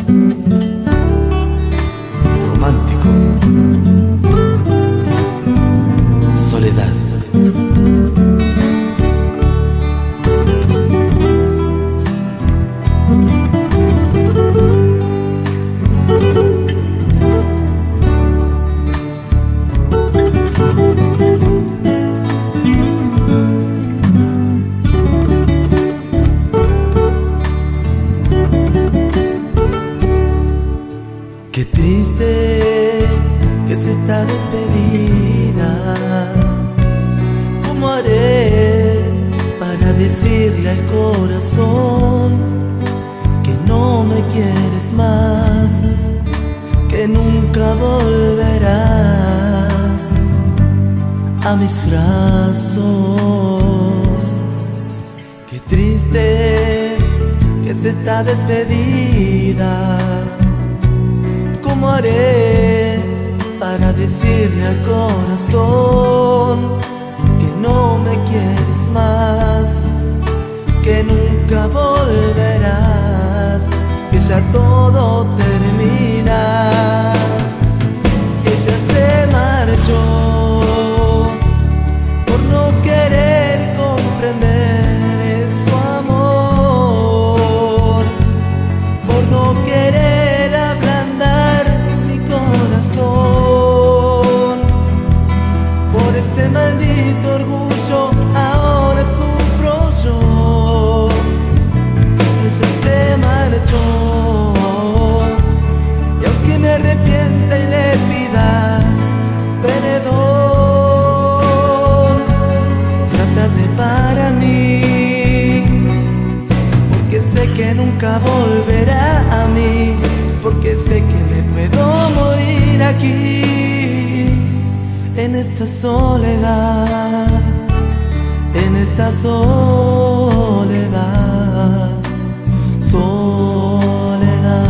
Romántico. Soledad. Qué triste que es esta despedida. ¿Cómo haré para decirle al corazón que no me quieres más, que nunca volverás a mis brazos? Qué triste que es esta despedida. ¿Cómo haré para decirle al corazón que no me quieres más, que nunca volverás, que ya todo termina? Ella se marchó por no querer comprender su amor, por no querer ablandar mi corazón. Por este maldito orgullo ahora sufro yo. Ella se marchó, y aunque me arrepienta y le pida perdón, ya tarde para mí, porque sé que nunca volverá a mí, porque sé que me puedo morir aquí, en esta soledad, en esta soledad, soledad.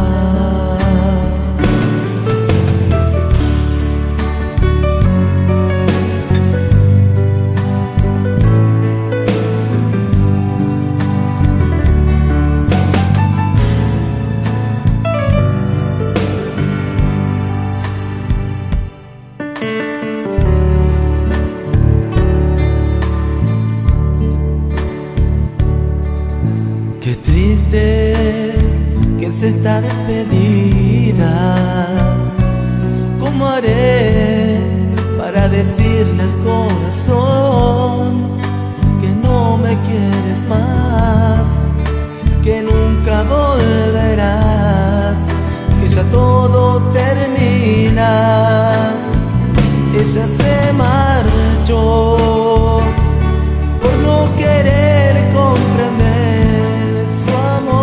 Qué triste que es esta despedida. ¿Cómo haré para decirle al corazón que no me quieres más, que nunca volverás, que ya todo termina? Ella se marchó por no querer comprender su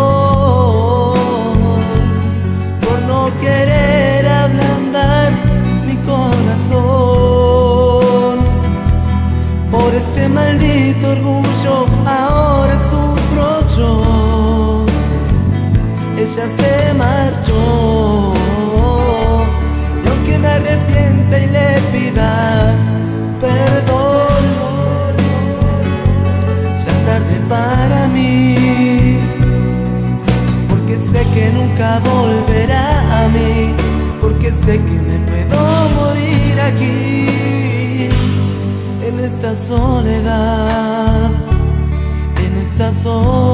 amor, por no querer ablandar mi corazón. Por este maldito orgullo ahora sufro yo. Ella se marchó, y aunque me arrepienta y le pida perdón, ya tarde para mí, porque sé que nunca volverá a mí, porque sé que me puedo morir aquí, en esta soledad, en esta soledad.